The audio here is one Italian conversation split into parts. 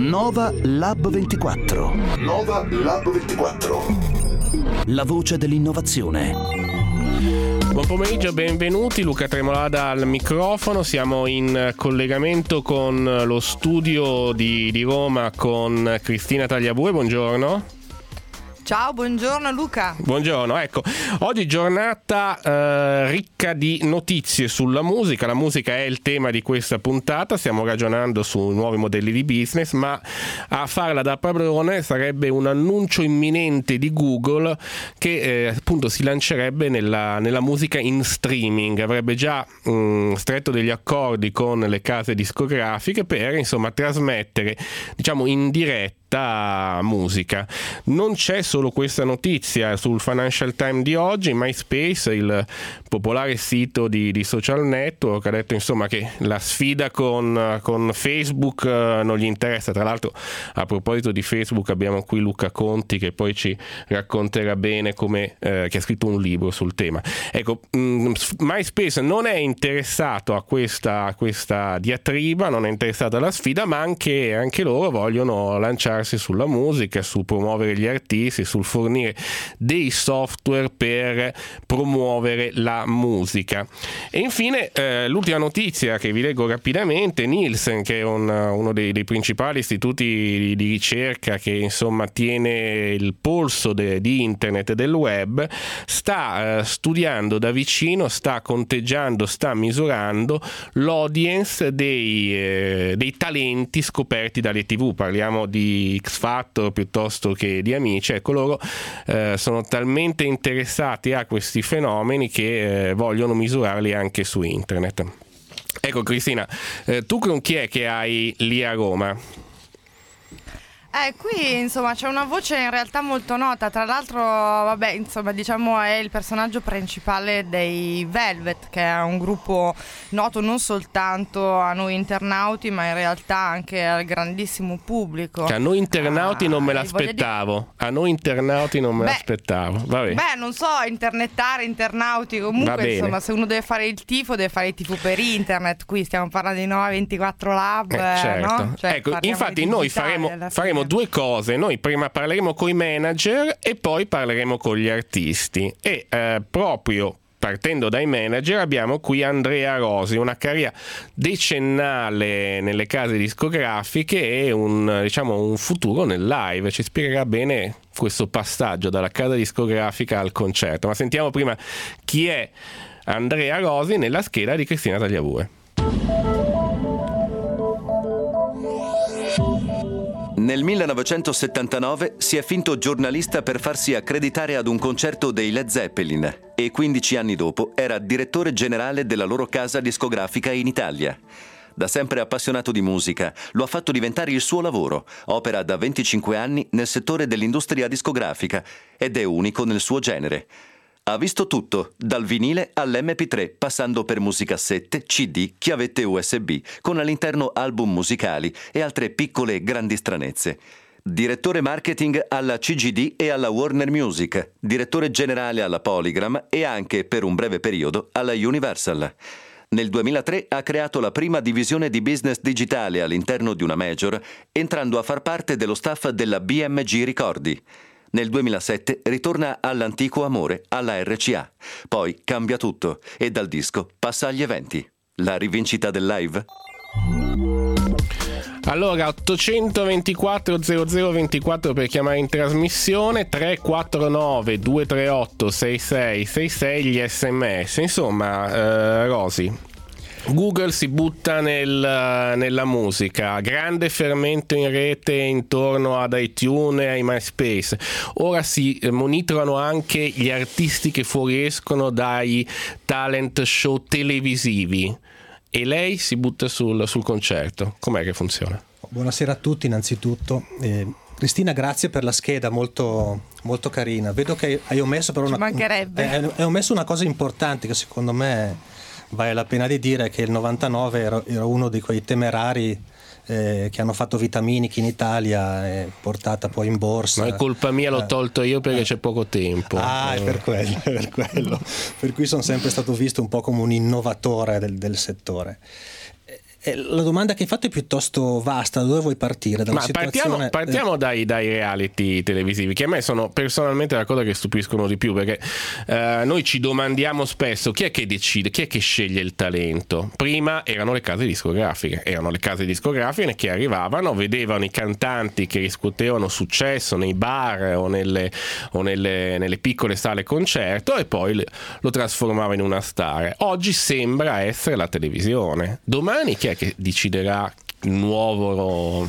Nova Lab 24. Nova Lab 24. La voce dell'innovazione. Buon pomeriggio, benvenuti. Luca Tremolada al microfono. Siamo in collegamento con lo studio di Roma con Cristina Tagliabue. Buongiorno. Ciao, buongiorno Luca. Buongiorno, ecco, oggi giornata ricca di notizie sulla musica. La musica è il tema di questa puntata, stiamo ragionando su nuovi modelli di business, ma a farla da padrone sarebbe un annuncio imminente di Google che appunto si lancerebbe nella musica in streaming. Avrebbe già stretto degli accordi con le case discografiche per insomma trasmettere, diciamo, in diretta musica. Non c'è solo questa notizia. Sul Financial Times di oggi MySpace, il popolare sito di social network, ha detto insomma che la sfida con Facebook non gli interessa. Tra l'altro, a proposito di Facebook, abbiamo qui Luca Conti che poi ci racconterà bene come che ha scritto un libro sul tema. Ecco, MySpace non è interessato a questa diatriba, non è interessato alla sfida, ma anche loro vogliono lanciare sulla musica, su promuovere gli artisti, sul fornire dei software per promuovere la musica. E infine l'ultima notizia che vi leggo rapidamente: Nielsen, che è uno dei principali istituti di ricerca che insomma tiene il polso di internet e del web, sta studiando da vicino, sta conteggiando, sta misurando l'audience dei talenti scoperti dalle TV. Parliamo di X Factor piuttosto che di Amici. Ecco, loro sono talmente interessati a questi fenomeni che vogliono misurarli anche su internet. Ecco Cristina, tu con chi è che hai lì a Roma? Qui insomma c'è una voce in realtà molto nota, tra l'altro vabbè insomma diciamo è il personaggio principale dei Velvet, che è un gruppo noto non soltanto a noi internauti ma in realtà anche al grandissimo pubblico. Che a noi internauti non me l'aspettavo, a noi internauti non me l'aspettavo. Vabbè. Non so, internauti comunque insomma, se uno deve fare il tifo per internet. Qui stiamo parlando di Nova 24 Lab, certo. No? Cioè, ecco, infatti noi faremo due cose. Noi prima parleremo con i manager e poi parleremo con gli artisti, e proprio partendo dai manager abbiamo qui Andrea Rosi, una carriera decennale nelle case discografiche e un futuro nel live. Ci spiegherà bene questo passaggio dalla casa discografica al concerto. Ma sentiamo prima chi è Andrea Rosi nella scheda di Cristina Tagliabue. Nel 1979 si è finto giornalista per farsi accreditare ad un concerto dei Led Zeppelin e 15 anni dopo era direttore generale della loro casa discografica in Italia. Da sempre appassionato di musica, lo ha fatto diventare il suo lavoro. Opera da 25 anni nel settore dell'industria discografica ed è unico nel suo genere. Ha visto tutto, dal vinile all'MP3, passando per musicassette, CD, chiavette USB, con all'interno album musicali e altre piccole e grandi stranezze. Direttore marketing alla CGD e alla Warner Music, direttore generale alla Polygram e anche, per un breve periodo, alla Universal. Nel 2003 ha creato la prima divisione di business digitale all'interno di una major, entrando a far parte dello staff della BMG Ricordi. Nel 2007 ritorna all'antico amore, alla RCA. Poi cambia tutto e dal disco passa agli eventi. La rivincita del live? Allora, 824 0024 per chiamare in trasmissione, 349 238 6666 gli sms. Insomma, Rosi, Google si butta nella musica, grande fermento in rete intorno ad iTunes e ai MySpace. Ora si monitorano anche gli artisti che fuoriescono dai talent show televisivi e lei si butta sul concerto. Com'è che funziona? Buonasera a tutti innanzitutto. Cristina, grazie per la scheda, molto, molto carina. Vedo che hai omesso però hai omesso una cosa importante che secondo me vale la pena di dire, che il 99 era uno di quei temerari che hanno fatto Vitaminic in Italia e portata poi in borsa. Ma è colpa mia, l'ho tolto io perché c'è poco tempo. È per quello. Per cui sono sempre stato visto un po' come un innovatore del settore. La domanda che hai fatto è piuttosto vasta. Da dove vuoi partire? Dalla situazione... partiamo dai reality televisivi, che a me sono personalmente la cosa che stupiscono di più, perché noi ci domandiamo spesso chi è che decide, chi è che sceglie il talento. Prima erano le case discografiche che arrivavano, vedevano i cantanti che riscuotevano successo nei bar o nelle piccole sale concerto e poi lo trasformava in una star. Oggi sembra essere la televisione. Domani chi è che deciderà i nuovi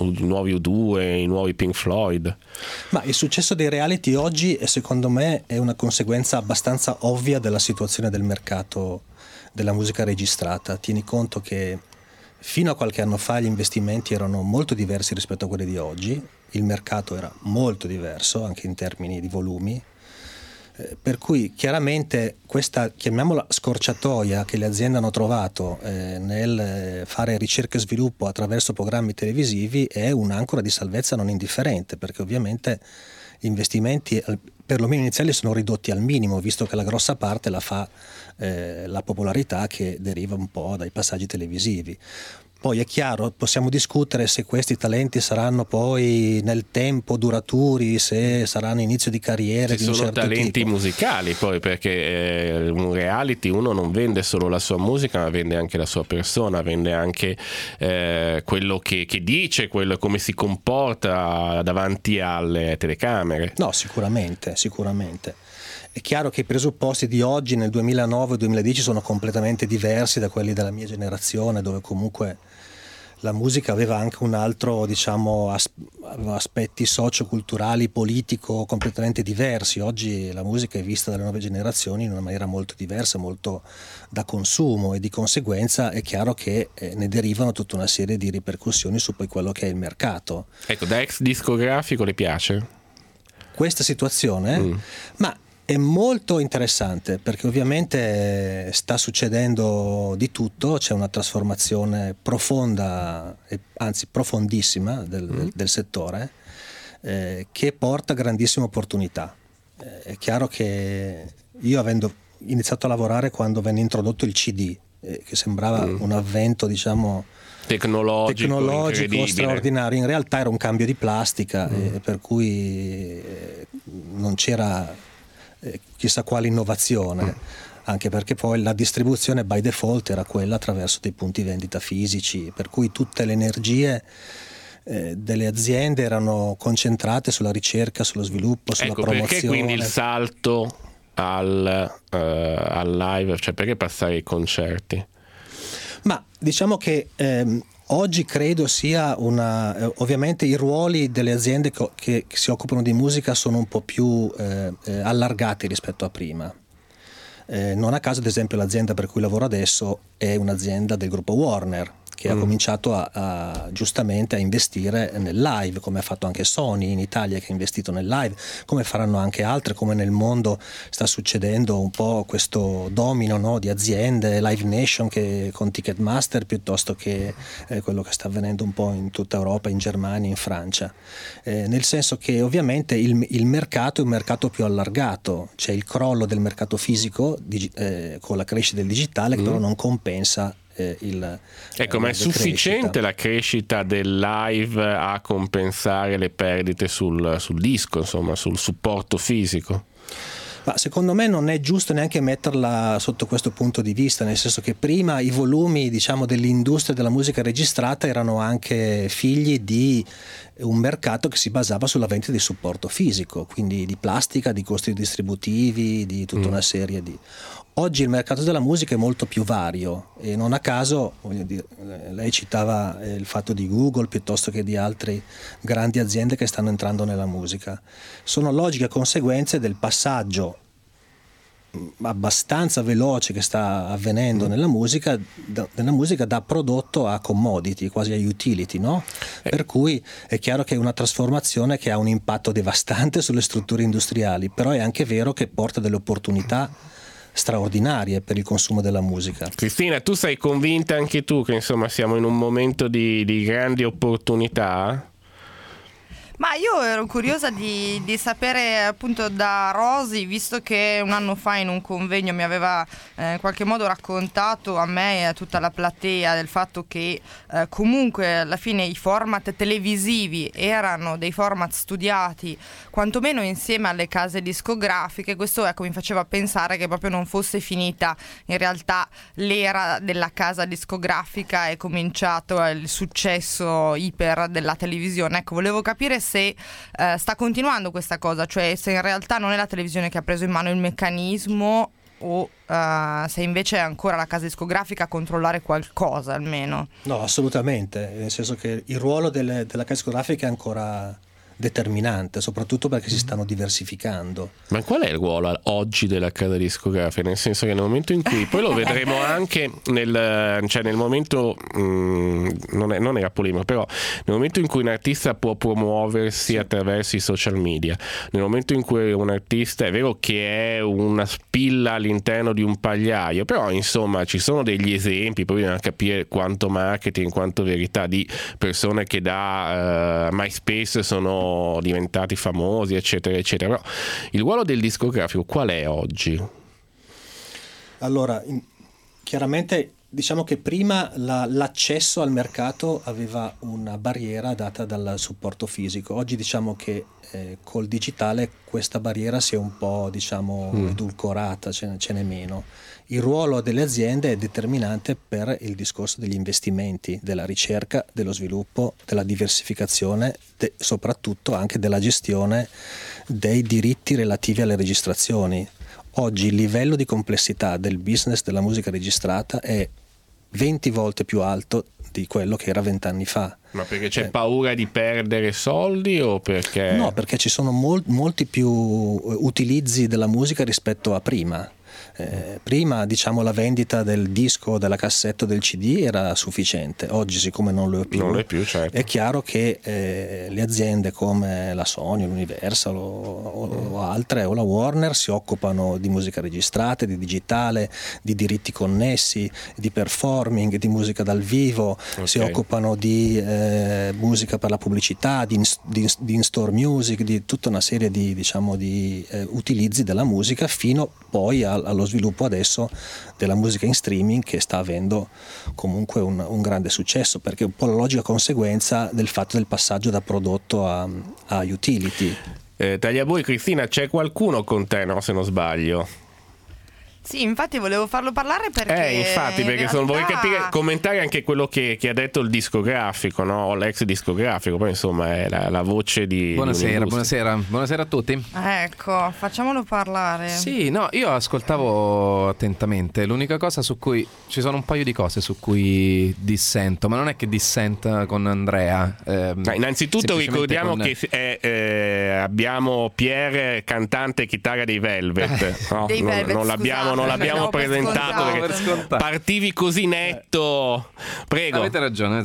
U2, i nuovi Pink Floyd? Ma il successo dei reality oggi, secondo me, è una conseguenza abbastanza ovvia della situazione del mercato della musica registrata. Tieni conto che fino a qualche anno fa gli investimenti erano molto diversi rispetto a quelli di oggi, il mercato era molto diverso anche in termini di volumi. Per cui chiaramente questa, chiamiamola scorciatoia, che le aziende hanno trovato nel fare ricerca e sviluppo attraverso programmi televisivi è un'ancora di salvezza non indifferente, perché ovviamente gli investimenti perlomeno iniziali sono ridotti al minimo, visto che la grossa parte la fa la popolarità che deriva un po' dai passaggi televisivi. Poi è chiaro, possiamo discutere se questi talenti saranno poi nel tempo duraturi, se saranno inizio di carriera di un certo tipo. Sono talenti musicali poi, perché un reality uno non vende solo la sua musica, ma vende anche la sua persona, vende anche quello che dice, quello come si comporta davanti alle telecamere. No, sicuramente. È chiaro che i presupposti di oggi nel 2009-2010 sono completamente diversi da quelli della mia generazione, dove comunque la musica aveva anche un altro, diciamo, aveva aspetti socio-culturali, politico completamente diversi. Oggi la musica è vista dalle nuove generazioni in una maniera molto diversa, molto da consumo, e di conseguenza è chiaro che ne derivano tutta una serie di ripercussioni su poi quello che è il mercato. Ecco, da ex discografico le piace questa situazione? Ma è molto interessante, perché ovviamente sta succedendo di tutto, c'è una trasformazione profonda, anzi profondissima del settore, che porta grandissime opportunità. È chiaro che io, avendo iniziato a lavorare quando venne introdotto il CD, che sembrava un avvento, diciamo, tecnologico straordinario, in realtà era un cambio di plastica, per cui non c'era chissà quale innovazione, anche perché poi la distribuzione by default era quella attraverso dei punti vendita fisici, per cui tutte le energie delle aziende erano concentrate sulla ricerca, sullo sviluppo, sulla promozione. Perché quindi il salto al live, cioè perché passare ai concerti? Ma diciamo che oggi credo sia ovviamente i ruoli delle aziende che si occupano di musica sono un po' più allargati rispetto a prima. Non a caso, ad esempio, l'azienda per cui lavoro adesso è un'azienda del gruppo Warner, che ha cominciato giustamente a investire nel live, come ha fatto anche Sony in Italia, che ha investito nel live, come faranno anche altre, come nel mondo sta succedendo un po' questo domino, no, di aziende, Live Nation che con Ticketmaster, piuttosto che quello che sta avvenendo un po' in tutta Europa, in Germania, in Francia, nel senso che ovviamente il mercato è un mercato più allargato, c'è il crollo del mercato fisico con la crescita del digitale, che però non compensa ecco, ma è sufficiente la crescita del live a compensare le perdite sul disco, insomma, sul supporto fisico? Ma secondo me non è giusto neanche metterla sotto questo punto di vista, nel senso che prima i volumi, diciamo, dell'industria della musica registrata erano anche figli di un mercato che si basava sulla vendita di supporto fisico, quindi di plastica, di costi distributivi, di tutta una serie di... Oggi il mercato della musica è molto più vario, e non a caso, voglio dire, lei citava il fatto di Google piuttosto che di altre grandi aziende che stanno entrando nella musica. Sono logiche conseguenze del passaggio abbastanza veloce che sta avvenendo nella musica da prodotto a commodity, quasi a utility, no? Per cui è chiaro che è una trasformazione che ha un impatto devastante sulle strutture industriali, però è anche vero che porta delle opportunità straordinarie per il consumo della musica. Cristina, tu sei convinta anche tu che insomma siamo in un momento di grandi opportunità? Ma io ero curiosa di sapere appunto da Rosy, visto che un anno fa in un convegno mi aveva in qualche modo raccontato a me e a tutta la platea del fatto che comunque alla fine i format televisivi erano dei format studiati quantomeno insieme alle case discografiche. Questo mi faceva pensare che proprio non fosse finita in realtà l'era della casa discografica e cominciato il successo iper della televisione. Ecco, volevo capire se sta continuando questa cosa, cioè se in realtà non è la televisione che ha preso in mano il meccanismo o se invece è ancora la casa discografica a controllare qualcosa almeno. No, assolutamente, nel senso che il ruolo della casa discografica è ancora determinante, soprattutto perché si stanno diversificando. Ma qual è il ruolo oggi della casa discografica? Nel senso che nel momento in cui, poi lo vedremo anche nel momento, non era polemico, però nel momento in cui un artista può promuoversi attraverso i social media, nel momento in cui un artista è vero che è una spilla all'interno di un pagliaio, però insomma ci sono degli esempi, poi bisogna capire quanto marketing, quanto verità, di persone che da MySpace sono diventati famosi, eccetera eccetera. Però il ruolo del discografico qual è oggi? Allora, chiaramente diciamo che prima l'accesso al mercato aveva una barriera data dal supporto fisico. Oggi diciamo che col digitale questa barriera si è un po' edulcorata, ce n'è meno. Il ruolo delle aziende è determinante per il discorso degli investimenti, della ricerca, dello sviluppo, della diversificazione, soprattutto anche della gestione dei diritti relativi alle registrazioni. Oggi il livello di complessità del business della musica registrata è 20 volte più alto di quello che era 20 anni fa. Ma perché c'è paura di perdere soldi o perché? No, perché ci sono molti più utilizzi della musica rispetto a prima. Prima la vendita del disco, della cassetta, del CD era sufficiente. Oggi, siccome non lo è più, certo. È chiaro che le aziende come la Sony, l'Universal o altre, o la Warner, si occupano di musica registrata, di digitale, di diritti connessi, di performing, di musica dal vivo. Okay. Si occupano di musica per la pubblicità, di in-store music, di tutta una serie di utilizzi della musica, fino poi allo sviluppo adesso della musica in streaming, che sta avendo comunque un grande successo, perché è un po' la logica conseguenza del fatto del passaggio da prodotto a utility. Tagliabue, Cristina, c'è qualcuno con te, no, se non sbaglio? Sì, infatti volevo farlo parlare perché vorrei capire, commentare anche quello che ha detto il discografico, no? O l'ex discografico, poi insomma è la voce di buonasera a tutti. Ecco, facciamolo parlare. Sì, no, io ascoltavo attentamente. L'unica cosa su cui ci sono un paio di cose su cui dissento, ma non è che dissenta con Andrea. Innanzitutto ricordiamo che abbiamo Pierre, cantante e chitarra dei Velvet. No? Dei Velvet, non l'abbiamo presentato perché partivi così netto. Prego. Avete ragione.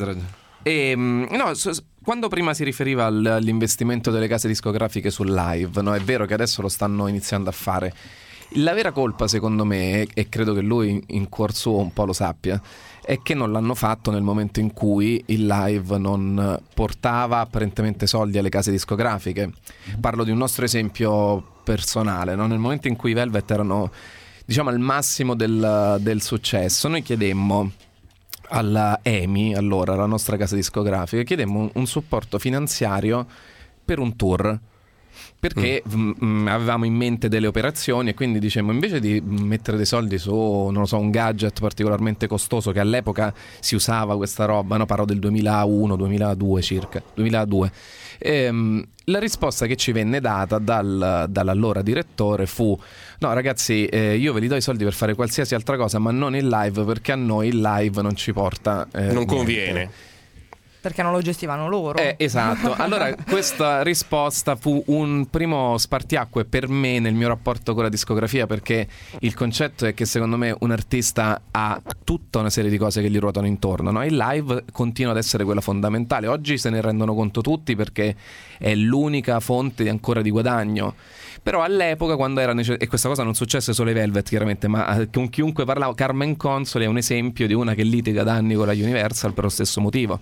Quando prima si riferiva all'investimento delle case discografiche sul live, no, è vero che adesso lo stanno iniziando a fare. La vera colpa, secondo me, e credo che lui in cuor suo un po' lo sappia, è che non l'hanno fatto nel momento in cui il live non portava apparentemente soldi alle case discografiche. Parlo di un nostro esempio personale, no? Nel momento in cui i Velvet erano al massimo del successo, noi chiedemmo alla EMI, allora la nostra casa discografica, chiedemmo un supporto finanziario per un tour, perché avevamo in mente delle operazioni, e quindi dicemmo, invece di mettere dei soldi su, non lo so, un gadget particolarmente costoso, che all'epoca si usava questa roba, no? Parlo del 2001-2002 circa, 2002. La risposta che ci venne data dall'allora direttore fu: no ragazzi, io ve li do i soldi per fare qualsiasi altra cosa, ma non il live, perché a noi il live non ci porta non conviene, perché non lo gestivano loro. Esatto. Allora questa risposta fu un primo spartiacque per me nel mio rapporto con la discografia, perché il concetto è che secondo me un artista ha tutta una serie di cose che gli ruotano intorno, no? Il live continua ad essere quella fondamentale. Oggi se ne rendono conto tutti perché è l'unica fonte ancora di guadagno. Però all'epoca, quando era e questa cosa non successe solo ai Velvet chiaramente, ma con chiunque parlavo, Carmen Consoli è un esempio di una che litiga da anni con la Universal per lo stesso motivo.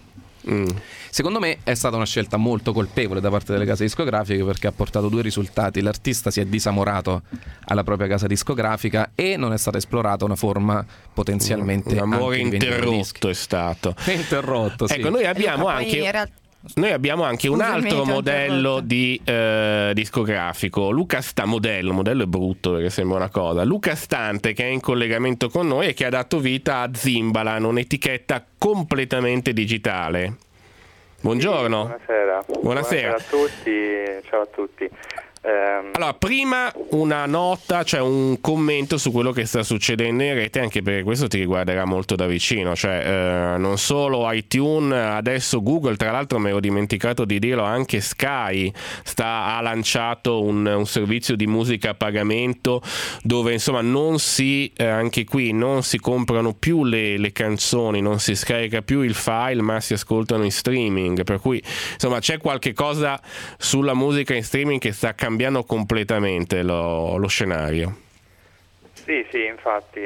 Secondo me è stata una scelta molto colpevole da parte delle case discografiche, perché ha portato 2 risultati: l'artista si è disamorato alla propria casa discografica e non è stata esplorata una forma potenzialmente un amore anche di interrotto è stato interrotto, sì. Ecco, noi abbiamo anche un altro modello di discografico, modello è brutto perché sembra una cosa, Luca Stante, che è in collegamento con noi e che ha dato vita a Zimbalan, un'etichetta completamente digitale. Buongiorno. Sì, buonasera a tutti, ciao a tutti. Allora, prima una nota, cioè un commento su quello che sta succedendo in rete, anche perché questo ti riguarderà molto da vicino, cioè non solo iTunes, adesso Google, tra l'altro mi ero dimenticato di dirlo, anche Sky ha lanciato un servizio di musica a pagamento dove insomma anche qui non si comprano più le canzoni, non si scarica più il file, ma si ascoltano in streaming, per cui insomma c'è qualche cosa sulla musica in streaming che sta cambiando completamente lo scenario. Sì, infatti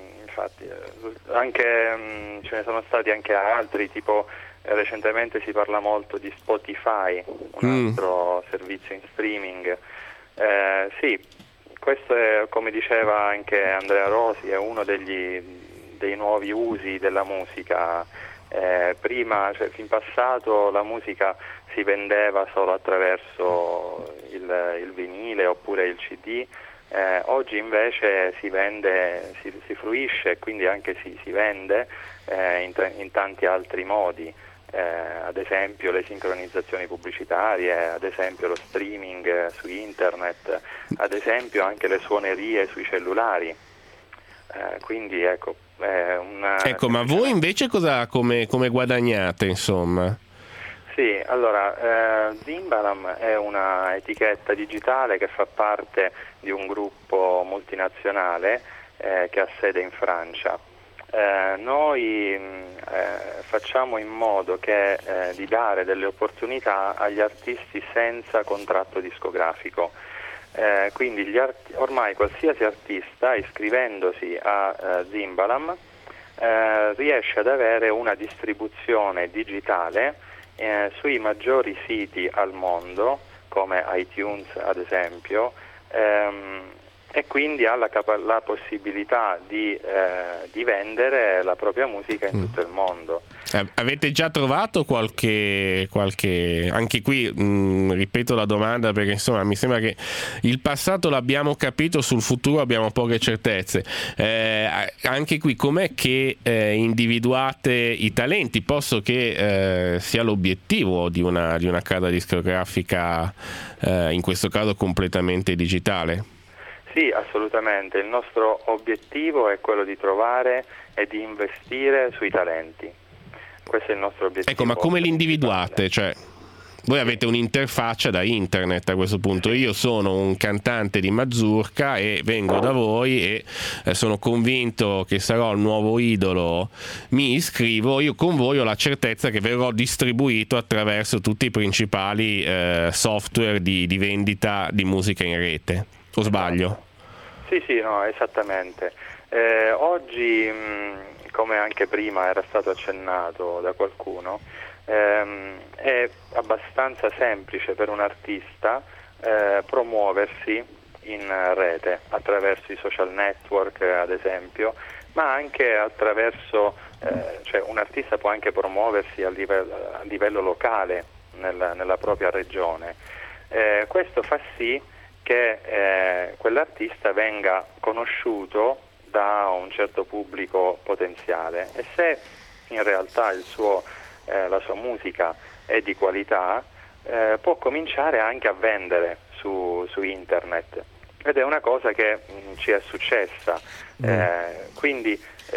anche ce ne sono stati anche altri, tipo recentemente si parla molto di Spotify, un altro servizio in streaming. Sì, questo è, come diceva anche Andrea Rosi, è uno dei nuovi usi della musica. Prima, cioè in passato, la musica si vendeva solo attraverso il vinile oppure il CD, oggi invece si vende, si fruisce e quindi anche si vende in tanti altri modi, ad esempio le sincronizzazioni pubblicitarie, ad esempio lo streaming su internet, ad esempio anche le suonerie sui cellulari, quindi ecco. Ma voi invece come guadagnate, insomma? Sì, allora Zimbalan è una etichetta digitale che fa parte di un gruppo multinazionale che ha sede in Francia. Noi facciamo in modo di dare delle opportunità agli artisti senza contratto discografico. Quindi ormai qualsiasi artista, iscrivendosi a Zimbalan, riesce ad avere una distribuzione digitale sui maggiori siti al mondo, come iTunes ad esempio, e quindi ha la possibilità di vendere la propria musica in tutto il mondo. Avete già trovato qualche anche qui ripeto la domanda perché insomma mi sembra che il passato l'abbiamo capito, sul futuro abbiamo poche certezze, anche qui com'è che individuate i talenti, posto che sia l'obiettivo di una casa discografica in questo caso completamente digitale? Sì, assolutamente. Il nostro obiettivo è quello di trovare e di investire sui talenti. Questo è il nostro obiettivo. Ecco, ma come li individuate? Cioè, voi avete un'interfaccia da internet a questo punto. Io sono un cantante di mazurka e vengo da voi e sono convinto che sarò il nuovo idolo, mi iscrivo, io con voi ho la certezza che verrò distribuito attraverso tutti i principali software di vendita di musica in rete. O sbaglio? Sì, no, esattamente. Oggi, come anche prima era stato accennato da qualcuno, è abbastanza semplice per un artista promuoversi in rete attraverso i social network, ad esempio, ma anche attraverso, cioè un artista può anche promuoversi a livello locale nella propria regione. Questo fa sì che quell'artista venga conosciuto da un certo pubblico potenziale, e se in realtà la sua musica è di qualità, può cominciare anche a vendere su internet, ed è una cosa che ci è successa. Quindi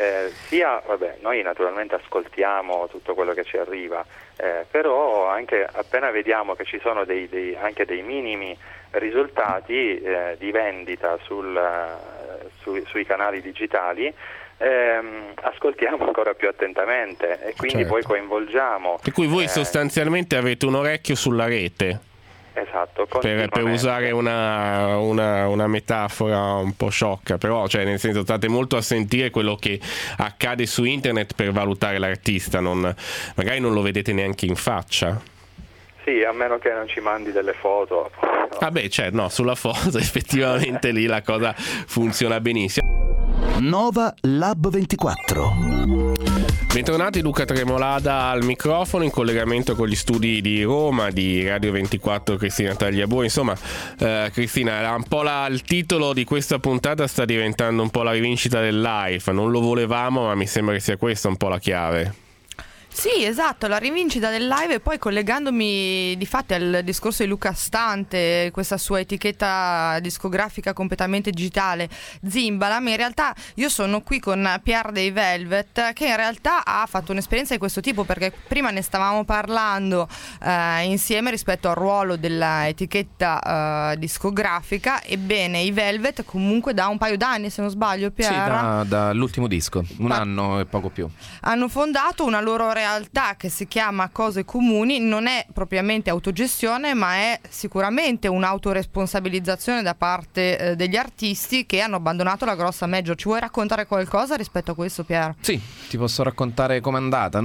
noi naturalmente ascoltiamo tutto quello che ci arriva, però anche appena vediamo che ci sono anche dei minimi risultati di vendita sui canali digitali, ascoltiamo ancora più attentamente e quindi poi coinvolgiamo. Per cui voi sostanzialmente avete un orecchio sulla rete. Esatto, per usare una metafora un po' sciocca, però cioè nel senso state molto a sentire quello che accade su internet per valutare l'artista, magari non lo vedete neanche in faccia. Sì, a meno che non ci mandi delle foto. Vabbè, cioè no, sulla foto effettivamente lì la cosa funziona benissimo. Nova Lab 24. Bentornati, Luca Tremolada al microfono, in collegamento con gli studi di Roma di Radio 24 Cristina Tagliabue. Insomma, Cristina, un po' il titolo di questa puntata sta diventando un po' la rivincita del live. Non lo volevamo, ma mi sembra che sia questa un po' la chiave. Sì, esatto, la rivincita del live, e poi collegandomi di fatto al discorso di Luca Stante, questa sua etichetta discografica completamente digitale, Zimbalam. In realtà io sono qui con Pierre dei Velvet, che in realtà ha fatto un'esperienza di questo tipo, perché prima ne stavamo parlando insieme rispetto al ruolo dell'etichetta discografica. Ebbene, i Velvet comunque da un paio d'anni, se non sbaglio, Pierre? Sì, dall'ultimo disco, un anno e poco più. Hanno fondato una loro realtà che si chiama Cose Comuni. Non è propriamente autogestione, ma è sicuramente un'autoresponsabilizzazione da parte degli artisti che hanno abbandonato la grossa major. Ci vuoi raccontare qualcosa rispetto a questo, Pier? Sì, ti posso raccontare com'è andata.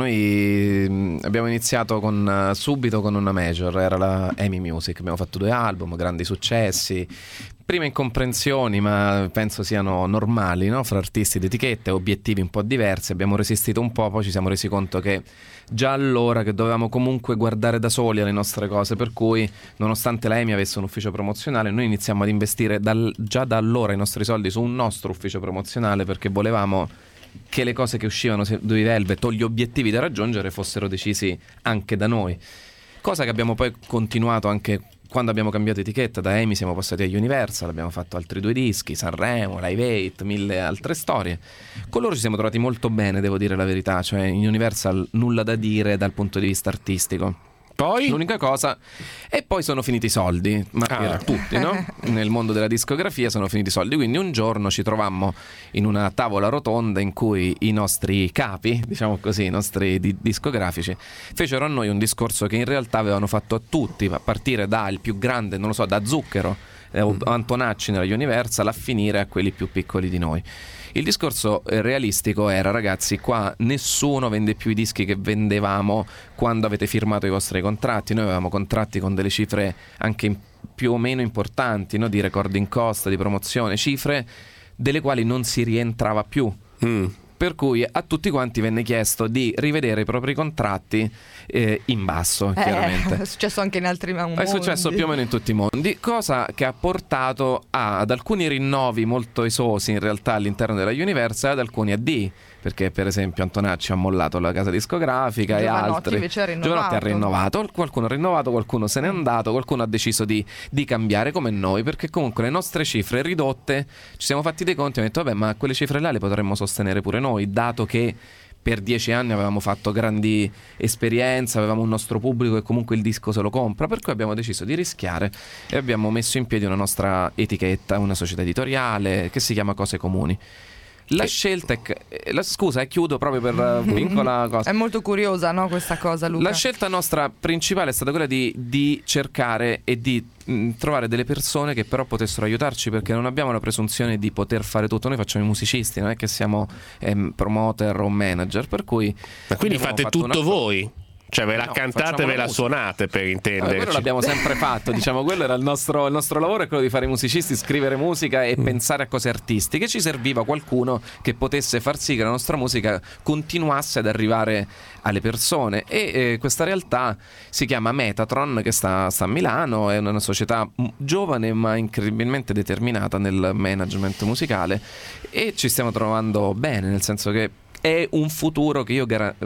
Noi abbiamo iniziato subito con una major, era la EMI Music. Abbiamo fatto 2 album, grandi successi. Prime incomprensioni, ma penso siano normali, no? Fra artisti di etichette, obiettivi un po' diversi. Abbiamo resistito un po', poi ci siamo resi conto che già allora che dovevamo comunque guardare da soli alle nostre cose, per cui nonostante la EMI avesse un ufficio promozionale, noi iniziamo ad investire già da allora i nostri soldi su un nostro ufficio promozionale, perché volevamo che le cose che uscivano dai Velvet o gli obiettivi da raggiungere fossero decisi anche da noi, cosa che abbiamo poi continuato anche quando abbiamo cambiato etichetta. Da EMI siamo passati a Universal, abbiamo fatto altri 2 dischi, Sanremo, Live 8, 1000 altre storie. Con loro ci siamo trovati molto bene, devo dire la verità, cioè in Universal nulla da dire dal punto di vista artistico. Poi? L'unica cosa, e poi sono finiti i soldi, ma per tutti, no? Nel mondo della discografia sono finiti i soldi, quindi un giorno ci trovammo in una tavola rotonda in cui i nostri capi, diciamo così, i nostri discografici, fecero a noi un discorso che in realtà avevano fatto a tutti, a partire dal più grande, non lo so, da Zucchero, Antonacci nella Universal, a finire a quelli più piccoli di noi. Il discorso realistico era: ragazzi, qua nessuno vende più i dischi che vendevamo quando avete firmato i vostri contratti. Noi avevamo contratti con delle cifre anche più o meno importanti, no? Di recording cost, di promozione, cifre delle quali non si rientrava più. Per cui a tutti quanti venne chiesto di rivedere i propri contratti in basso, chiaramente. È successo anche in altri mondi. È successo più o meno in tutti i mondi, cosa che ha portato ad alcuni rinnovi molto esosi in realtà all'interno della Universal, ad alcuni addii, perché per esempio Antonacci ha mollato la casa discografica e altri. Giovanotti ha rinnovato, qualcuno ha rinnovato, qualcuno se n'è andato, qualcuno ha deciso di cambiare come noi, perché comunque le nostre cifre ridotte, ci siamo fatti dei conti e abbiamo detto: vabbè, ma quelle cifre là le potremmo sostenere pure noi, dato che per 10 anni avevamo fatto grandi esperienze, avevamo un nostro pubblico che comunque il disco se lo compra, per cui abbiamo deciso di rischiare e abbiamo messo in piedi una nostra etichetta, una società editoriale che si chiama Cose Comuni. La scelta scusa, chiudo proprio per piccola cosa. È molto curiosa, no, questa cosa, Luca? La scelta nostra principale è stata quella di cercare e di trovare delle persone che però potessero aiutarci, perché non abbiamo la presunzione di poter fare tutto. Noi facciamo i musicisti, non è che siamo promoter o manager, per cui... Ma quindi fate tutto voi? Cioè ve la cantate, ve la suonate, per intenderci. Quello l'abbiamo sempre fatto, diciamo, quello era il nostro lavoro, è quello di fare i musicisti, scrivere musica e pensare a cose artistiche. Ci serviva qualcuno che potesse far sì che la nostra musica continuasse ad arrivare alle persone, e questa realtà si chiama Metatron, che sta a Milano, è una società giovane ma incredibilmente determinata nel management musicale, e ci stiamo trovando bene, nel senso che è un futuro che io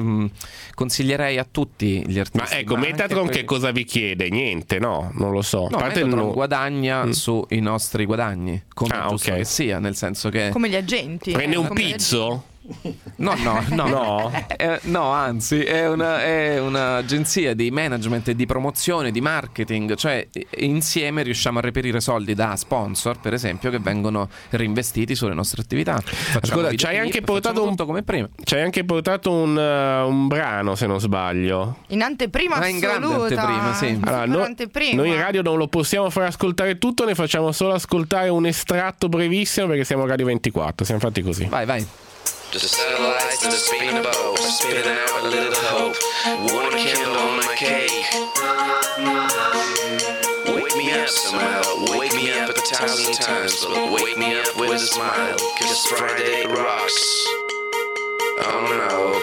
consiglierei a tutti gli artisti. Ma ecco, Metatron che cosa vi chiede? Niente, no? Non lo so. No, Metatron guadagna sui nostri guadagni, come giusto che sia, nel senso che... Come gli agenti. Prende un pizzo? No, anzi, è un'agenzia di management e di promozione, di marketing, cioè insieme riusciamo a reperire soldi da sponsor, per esempio, che vengono reinvestiti sulle nostre attività. Ascolta, ci hai anche portato come prima. Ci hai anche portato un brano, se non sbaglio. In anteprima assoluta. In grande anteprima, sì. Allora, noi in radio non lo possiamo far ascoltare tutto, ne facciamo solo ascoltare un estratto brevissimo perché siamo Radio 24, siamo fatti così. Vai. Just satellites that are spinning about, spitting out a little hope. One candle on my cake. Wake me up somehow, wake me up 1,000 times, but wake me up with a smile, 'cause Friday rocks. Oh no.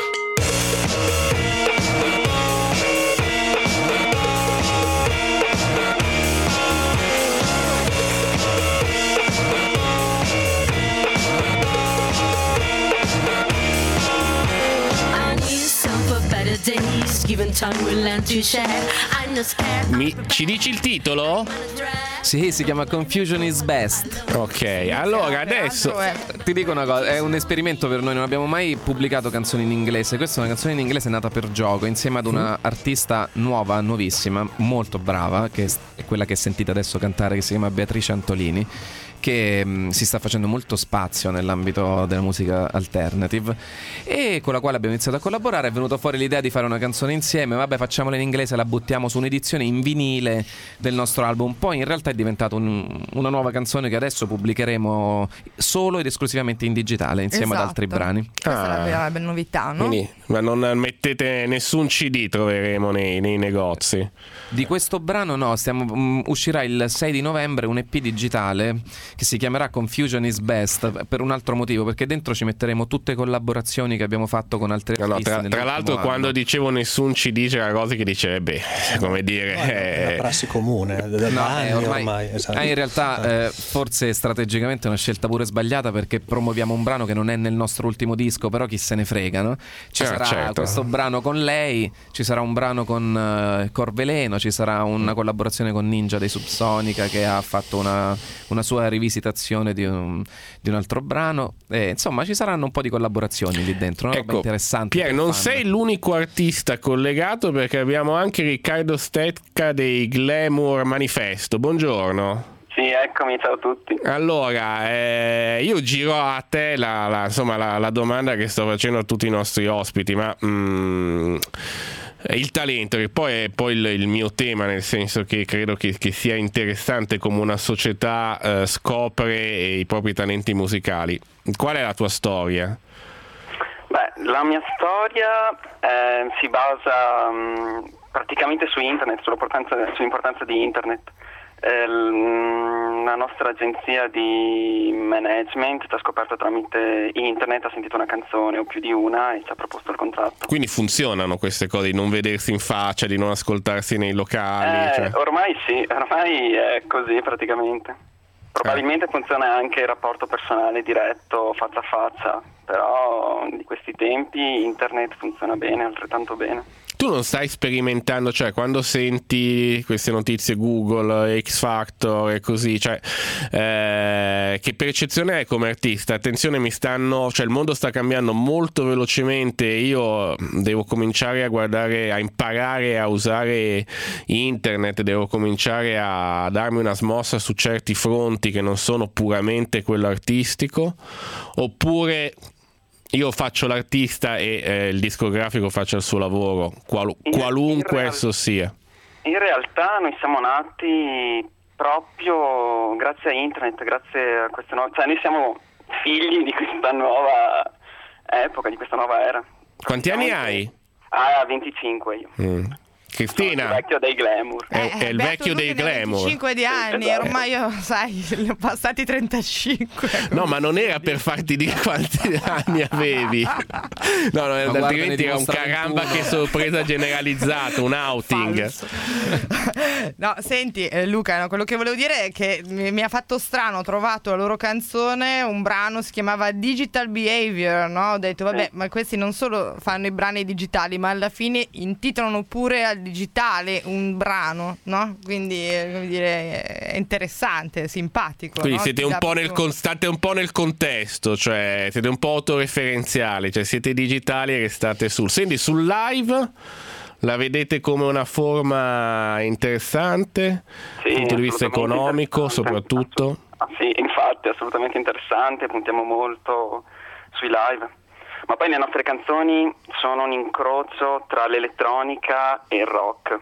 Ci dici il titolo? Sì, si chiama Confusion is Best. Ok, allora adesso ti dico una cosa, è un esperimento per noi, non abbiamo mai pubblicato canzoni in inglese. Questa è una canzone in inglese nata per gioco, insieme ad una artista nuovissima, molto brava, che è quella che sentite adesso cantare, che si chiama Beatrice Antolini, che si sta facendo molto spazio nell'ambito della musica alternative e con la quale abbiamo iniziato a collaborare. È venuta fuori l'idea di fare una canzone insieme, vabbè, facciamola in inglese, la buttiamo su un'edizione in vinile del nostro album. Poi in realtà è diventata una nuova canzone che adesso pubblicheremo solo ed esclusivamente in digitale insieme ad altri brani. Questa è la bella novità, no? Quindi, ma non mettete nessun CD, troveremo nei negozi. Di questo brano no, uscirà il 6 di novembre un EP digitale che si chiamerà Confusion is Best, per un altro motivo, perché dentro ci metteremo tutte collaborazioni che abbiamo fatto con altri artisti. Tra l'altro anno. Quando dicevo nessun CD c'era cosa che dicerebbe, come dire, è una prassi comune ormai esatto. In realtà forse strategicamente è una scelta pure sbagliata, perché promuoviamo un brano che non è nel nostro ultimo disco, però chi se ne frega, no? Ci sarà questo brano con lei, ci sarà un brano con Corveleno, ci sarà una collaborazione con Ninja dei Subsonica, che ha fatto una sua rivisitazione di un altro brano, insomma ci saranno un po' di collaborazioni lì dentro, no? Ecco, interessanti. Pier, non sei l'unico artista collegato, perché abbiamo anche Riccardo Stecca dei Glamour Manifesto. Buongiorno. Sì, eccomi, ciao a tutti. Allora, io giro a te la domanda che sto facendo a tutti i nostri ospiti, ma il talento, che poi è il mio tema, nel senso che credo che sia interessante come una società scopre i propri talenti musicali. Qual è la tua storia? Beh, la mia storia si basa praticamente su internet, sull'importanza di internet. La nostra agenzia di management ci ha scoperto tramite internet, ha sentito una canzone o più di una e ci ha proposto il contratto. Quindi funzionano queste cose, di non vedersi in faccia, di non ascoltarsi nei locali? Ormai sì, ormai è così praticamente. Probabilmente funziona anche il rapporto personale diretto, faccia a faccia, però di questi tempi internet funziona bene, altrettanto bene. Tu non stai sperimentando, cioè quando senti queste notizie Google, X Factor e così, cioè che percezione hai come artista? Attenzione, il mondo sta cambiando molto velocemente, io devo cominciare a imparare a usare internet, devo cominciare a darmi una smossa su certi fronti che non sono puramente quello artistico, oppure io faccio l'artista e il discografico faccia il suo lavoro, qualunque esso sia? In realtà noi siamo nati proprio grazie a internet, grazie a queste nuove, cioè noi siamo figli di questa nuova epoca, di questa nuova era. Quanti anni hai? 25 io. Cristina, il vecchio dei Glamour. È il vecchio dei Glamour. 25 di anni, esatto. Ormai io, sai, ne ho passati 35. No, ma non era per farti dire quanti anni avevi. No, altrimenti era un caramba che sorpresa generalizzata, un outing. No, senti Luca, quello che volevo dire è che mi ha fatto strano, ho trovato la loro canzone, un brano si chiamava Digital Behavior, no? Ho detto vabbè, ma questi non solo fanno i brani digitali, ma alla fine intitolano pure al digitale un brano, no? Quindi come dire, è interessante, simpatico. Quindi no? siete state un po' nel contesto, cioè siete un po' autoreferenziali, cioè siete digitali e restate Senti, sul live la vedete come una forma interessante, dal punto di vista economico soprattutto? Sì, infatti, assolutamente interessante, puntiamo molto sui live. Ma poi le nostre canzoni sono un incrocio tra l'elettronica e il rock.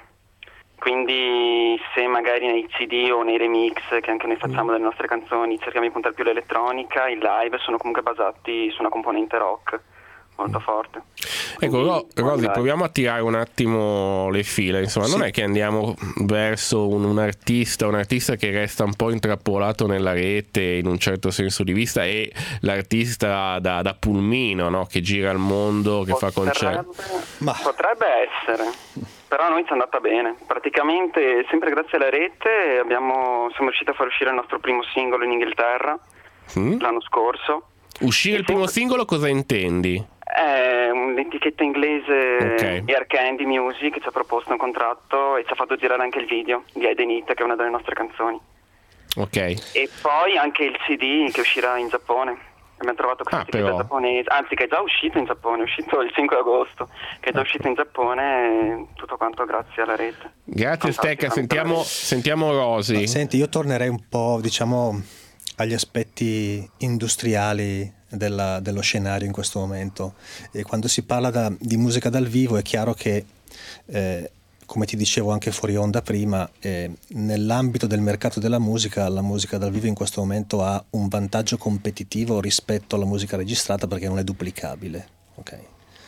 Quindi se magari nei CD o nei remix che anche noi facciamo delle nostre canzoni cerchiamo di puntare più l'elettronica, i live sono comunque basati su una componente rock molto forte. Ecco, Rosy, proviamo a tirare un attimo le fila, insomma, non è che andiamo verso un artista che resta un po' intrappolato nella rete in un certo senso di vista, e l'artista da pulmino, no? Che gira il mondo, che fa concerti. Potrebbe essere, però a noi ci è andata bene, praticamente sempre grazie alla rete siamo riusciti a far uscire il nostro primo singolo in Inghilterra l'anno scorso. Uscire il primo singolo cosa intendi? È un'etichetta inglese, Air Candy Music, ci ha proposto un contratto e ci ha fatto girare anche il video di I Need, che è una delle nostre canzoni. Ok. E poi anche il CD che uscirà in Giappone. Abbiamo trovato questa etichetta giapponese, anzi che è già uscito in Giappone, è uscito il 5 agosto, che è già uscito in Giappone, tutto quanto grazie alla rete. Grazie Stecca, sentiamo Rosy. Senti, io tornerei un po', diciamo, agli aspetti industriali dello scenario in questo momento. E quando si parla di musica dal vivo è chiaro che come ti dicevo anche fuori onda prima, nell'ambito del mercato della musica, la musica dal vivo in questo momento ha un vantaggio competitivo rispetto alla musica registrata perché non è duplicabile. Okay.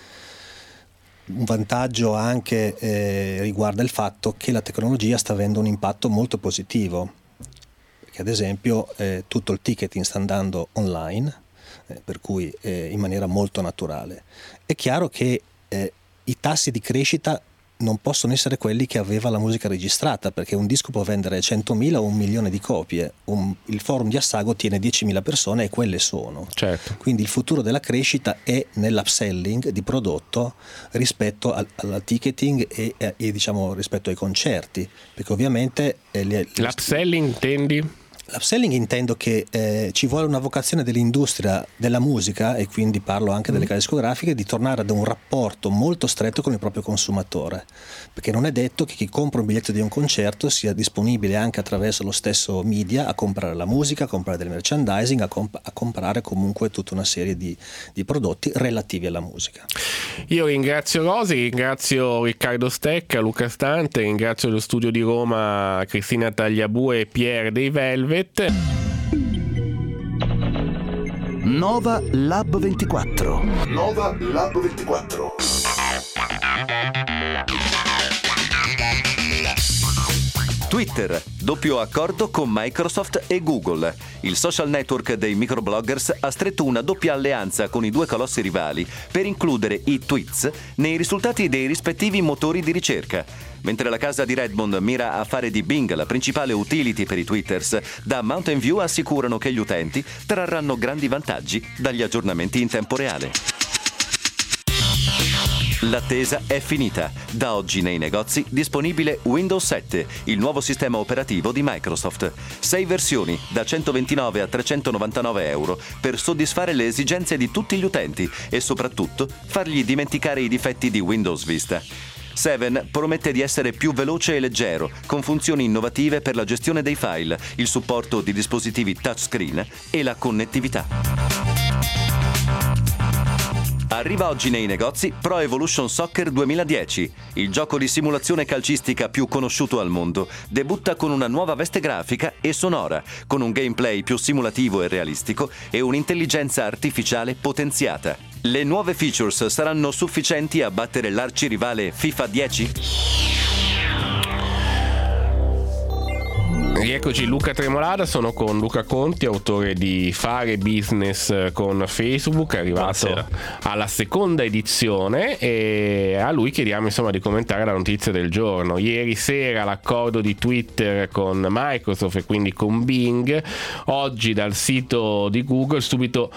Un vantaggio anche riguarda il fatto che la tecnologia sta avendo un impatto molto positivo, perché ad esempio tutto il ticketing sta andando online, per cui in maniera molto naturale. È chiaro che i tassi di crescita non possono essere quelli che aveva la musica registrata, perché un disco può vendere 100.000 o 1 milione di copie, il forum di Assago tiene 10.000 persone e quelle sono. Certo. Quindi il futuro della crescita è nell'upselling di prodotto rispetto al ticketing e diciamo rispetto ai concerti, perché ovviamente l'upselling intendi? L'upselling intendo che ci vuole una vocazione dell'industria della musica, e quindi parlo anche delle case discografiche, di tornare ad un rapporto molto stretto con il proprio consumatore, perché non è detto che chi compra un biglietto di un concerto sia disponibile anche attraverso lo stesso media a comprare la musica, a comprare del merchandising, a comprare comunque tutta una serie di prodotti relativi alla musica. Io ringrazio Rosy, ringrazio Riccardo Stecca, Luca Stante, ringrazio lo studio di Roma Cristina Tagliabue e Pierre dei Velvet. Nova Lab 24. Nova Lab 24. Twitter, doppio accordo con Microsoft e Google. Il social network dei microbloggers ha stretto una doppia alleanza con i due colossi rivali per includere i tweets nei risultati dei rispettivi motori di ricerca. Mentre la casa di Redmond mira a fare di Bing la principale utility per i twitters, da Mountain View assicurano che gli utenti trarranno grandi vantaggi dagli aggiornamenti in tempo reale. L'attesa è finita. Da oggi nei negozi disponibile Windows 7, il nuovo sistema operativo di Microsoft. 6 versioni da 129 a 399 euro per soddisfare le esigenze di tutti gli utenti e soprattutto fargli dimenticare i difetti di Windows Vista. 7 promette di essere più veloce e leggero, con funzioni innovative per la gestione dei file, il supporto di dispositivi touchscreen e la connettività. Arriva oggi nei negozi Pro Evolution Soccer 2010, il gioco di simulazione calcistica più conosciuto al mondo. Debutta con una nuova veste grafica e sonora, con un gameplay più simulativo e realistico e un'intelligenza artificiale potenziata. Le nuove features saranno sufficienti a battere l'arcirivale FIFA 10? Rieccoci, Luca Tremolada, sono con Luca Conti, autore di Fare Business con Facebook, è arrivato alla seconda edizione e a lui chiediamo insomma di commentare la notizia del giorno. Ieri sera l'accordo di Twitter con Microsoft e quindi con Bing, oggi dal sito di Google subito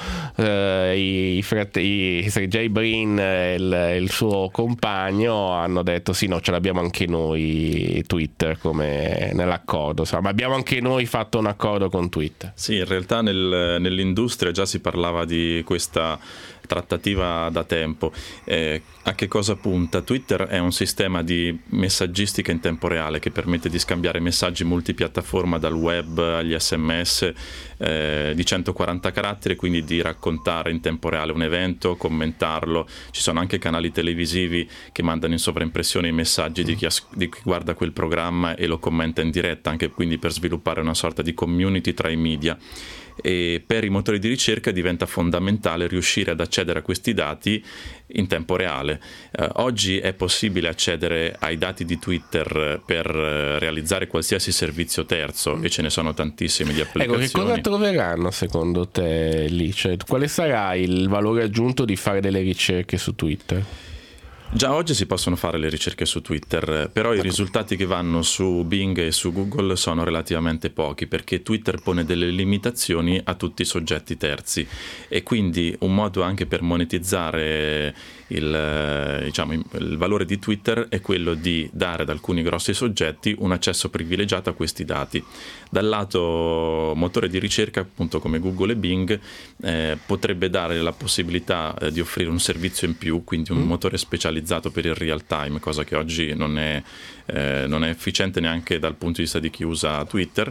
Sergey Brin e il suo compagno hanno detto sì, no, ce l'abbiamo anche noi Twitter come nell'accordo, ma abbiamo anche noi fatto un accordo con Twitter. Sì, in realtà nell'industria già si parlava di questa trattativa da tempo. A che cosa punta? Twitter è un sistema di messaggistica in tempo reale che permette di scambiare messaggi multipiattaforma, dal web agli SMS, di 140 caratteri, quindi di raccontare in tempo reale un evento, commentarlo. Ci sono anche canali televisivi che mandano in sovraimpressione i messaggi di chi guarda quel programma e lo commenta in diretta, anche quindi per sviluppare una sorta di community tra i media. E per i motori di ricerca diventa fondamentale riuscire ad accedere a questi dati in tempo reale. Oggi è possibile accedere ai dati di Twitter per realizzare qualsiasi servizio terzo e ce ne sono tantissime di applicazioni. Ecco, che cosa troveranno secondo te lì? Cioè, quale sarà il valore aggiunto di fare delle ricerche su Twitter? Già oggi si possono fare le ricerche su Twitter, però i risultati che vanno su Bing e su Google sono relativamente pochi, perché Twitter pone delle limitazioni a tutti i soggetti terzi e quindi un modo anche per monetizzare il valore di Twitter è quello di dare ad alcuni grossi soggetti un accesso privilegiato a questi dati. Dal lato motore di ricerca, appunto come Google e Bing, potrebbe dare la possibilità di offrire un servizio in più, quindi un motore specializzato per il real time, cosa che oggi non è efficiente neanche dal punto di vista di chi usa Twitter,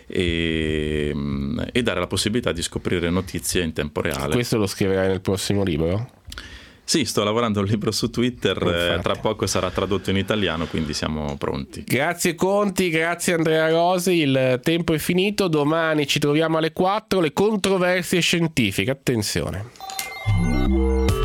e dare la possibilità di scoprire notizie in tempo reale. Questo lo scriverai nel prossimo libro? Sì, sto lavorando a un libro su Twitter, tra poco sarà tradotto in italiano, quindi siamo pronti. Grazie Conti, grazie Andrea Rosi, il tempo è finito, domani ci troviamo alle 4, le controversie scientifiche, attenzione.